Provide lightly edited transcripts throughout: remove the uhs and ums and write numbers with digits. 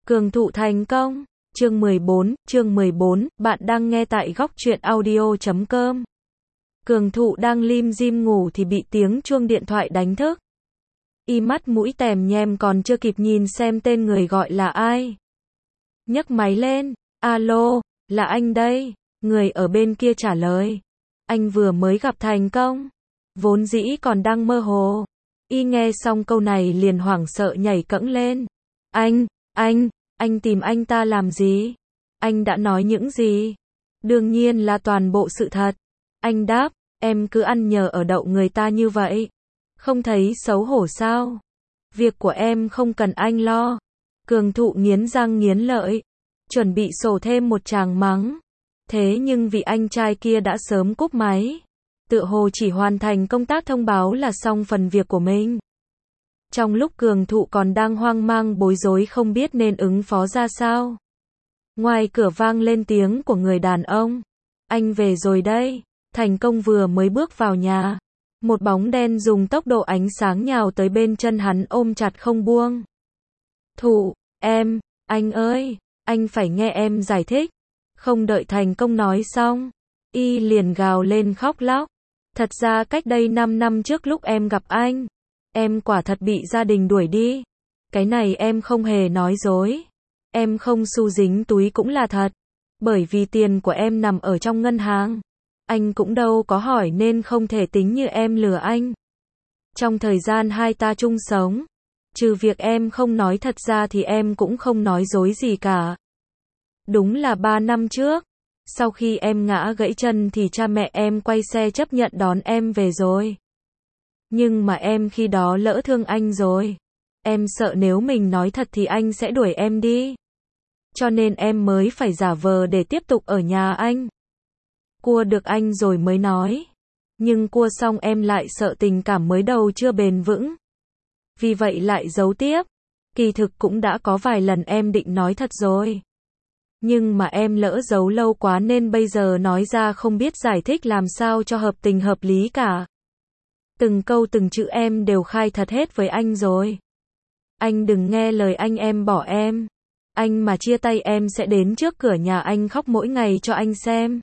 Cường thụ thành công. Chương 14, bạn đang nghe tại góc truyện audio.com. Cường thụ đang lim dim ngủ thì bị tiếng chuông điện thoại đánh thức. Y mắt mũi tèm nhem còn chưa kịp nhìn xem tên người gọi là ai. Nhấc máy lên, alo, là anh đây, người ở bên kia trả lời. Anh vừa mới gặp thành công. Vốn dĩ còn đang mơ hồ. Y nghe xong câu này liền hoảng sợ nhảy cẫng lên. Anh tìm anh ta làm gì? Anh đã nói những gì? Đương nhiên là toàn bộ sự thật. Anh đáp, em cứ ăn nhờ ở đậu người ta như vậy. Không thấy xấu hổ sao? Việc của em không cần anh lo. Cường thụ nghiến răng nghiến lợi, chuẩn bị sổ thêm một tràng mắng. Thế nhưng vì anh trai kia đã sớm cúp máy. Tựa hồ chỉ hoàn thành công tác thông báo là xong phần việc của mình. Trong lúc cường thụ còn đang hoang mang bối rối không biết nên ứng phó ra sao. Ngoài cửa vang lên tiếng của người đàn ông. Anh về rồi đây. Thành công vừa mới bước vào nhà. Một bóng đen dùng tốc độ ánh sáng nhào tới bên chân hắn ôm chặt không buông. Thụ, anh ơi, anh phải nghe em giải thích. Không đợi thành công nói xong. Y liền gào lên khóc lóc. Thật ra cách đây 5 năm trước lúc em gặp anh. Em quả thật bị gia đình đuổi đi. Cái này em không hề nói dối. Em không xu dính túi cũng là thật. Bởi vì tiền của em nằm ở trong ngân hàng. Anh cũng đâu có hỏi nên không thể tính như em lừa anh. Trong thời gian hai ta chung sống, trừ việc em không nói thật ra thì em cũng không nói dối gì cả. Đúng là 3 năm trước, sau khi em ngã gãy chân thì cha mẹ em quay xe chấp nhận đón em về rồi. Nhưng mà em khi đó lỡ thương anh rồi. Em sợ nếu mình nói thật thì anh sẽ đuổi em đi. Cho nên em mới phải giả vờ để tiếp tục ở nhà anh. Cua được anh rồi mới nói. Nhưng cua xong em lại sợ tình cảm mới đầu chưa bền vững. Vì vậy lại giấu tiếp. Kỳ thực cũng đã có vài lần em định nói thật rồi. Nhưng mà em lỡ giấu lâu quá nên bây giờ nói ra không biết giải thích làm sao cho hợp tình hợp lý cả. Từng câu từng chữ em đều khai thật hết với anh rồi. Anh đừng nghe lời anh em bỏ em. Anh mà chia tay em sẽ đến trước cửa nhà anh khóc mỗi ngày cho anh xem.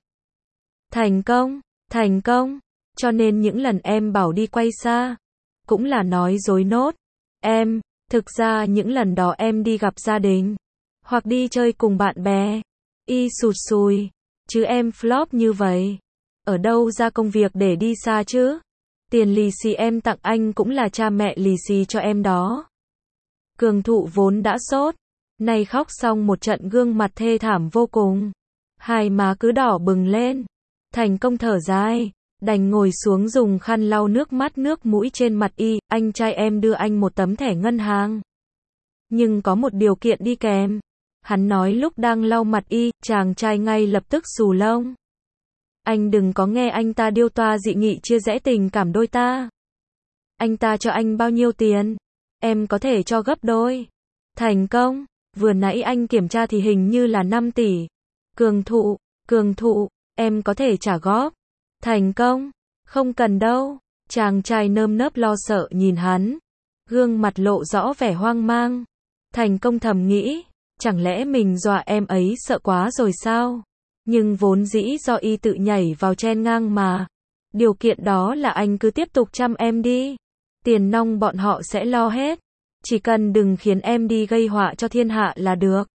Thành công. Cho nên những lần em bảo đi quay xa, cũng là nói dối nốt. Thực ra những lần đó em đi gặp gia đình, hoặc đi chơi cùng bạn bè. Y sụt sùi, chứ em flop như vậy. Ở đâu ra công việc để đi xa chứ? Tiền lì xì em tặng anh cũng là cha mẹ lì xì cho em đó. Cường thụ vốn đã sốt, nay khóc xong một trận gương mặt thê thảm vô cùng. Hai má cứ đỏ bừng lên. Thành công thở dài, đành ngồi xuống dùng khăn lau nước mắt nước mũi trên mặt y. Anh trai em đưa anh một tấm thẻ ngân hàng. Nhưng có một điều kiện đi kèm. Hắn nói lúc đang lau mặt y, chàng trai ngay lập tức xù lông. Anh đừng có nghe anh ta điêu toa dị nghị chia rẽ tình cảm đôi ta. Anh ta cho anh bao nhiêu tiền? Em có thể cho gấp đôi. Thành công, vừa nãy anh kiểm tra thì hình như là 5 tỷ. Cường thụ, em có thể trả góp. Thành công, không cần đâu. Chàng trai nơm nớp lo sợ nhìn hắn. Gương mặt lộ rõ vẻ hoang mang. Thành công thầm nghĩ, chẳng lẽ mình dọa em ấy sợ quá rồi sao? Nhưng vốn dĩ do y tự nhảy vào chen ngang mà. Điều kiện đó là anh cứ tiếp tục chăm em đi. Tiền nong bọn họ sẽ lo hết. Chỉ cần đừng khiến em đi gây họa cho thiên hạ là được.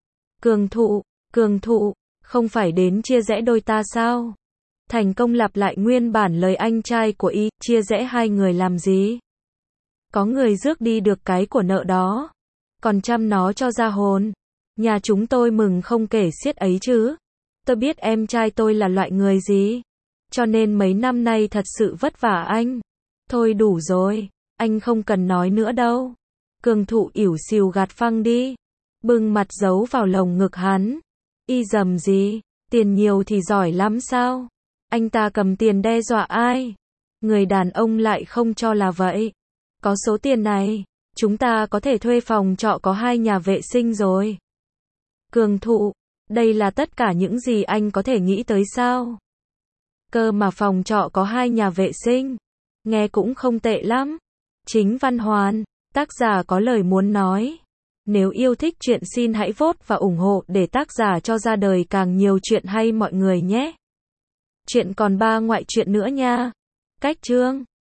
Cường thụ, không phải đến chia rẽ đôi ta sao? Thành công lặp lại nguyên bản lời anh trai của y, chia rẽ hai người làm gì? Có người rước đi được cái của nợ đó. Còn chăm nó cho ra hồn. Nhà chúng tôi mừng không kể xiết ấy chứ. Tôi biết em trai tôi là loại người gì. Cho nên mấy năm nay thật sự vất vả anh. Thôi đủ rồi, anh không cần nói nữa đâu. Cường thụ ỉu xìu gạt phăng đi. Bưng mặt giấu vào lồng ngực hắn. Y dầm gì, tiền nhiều thì giỏi lắm sao? Anh ta cầm tiền đe dọa ai? Người đàn ông lại không cho là vậy. Có số tiền này, chúng ta có thể thuê phòng trọ có 2 nhà vệ sinh rồi. Cường thụ, đây là tất cả những gì anh có thể nghĩ tới sao? Cơ mà phòng trọ có 2 nhà vệ sinh. Nghe cũng không tệ lắm. Chính Văn Hoàn, tác giả có lời muốn nói. Nếu yêu thích chuyện xin hãy vote và ủng hộ để tác giả cho ra đời càng nhiều chuyện hay mọi người nhé. Chuyện còn 3 ngoại truyện nữa nha. Cách chương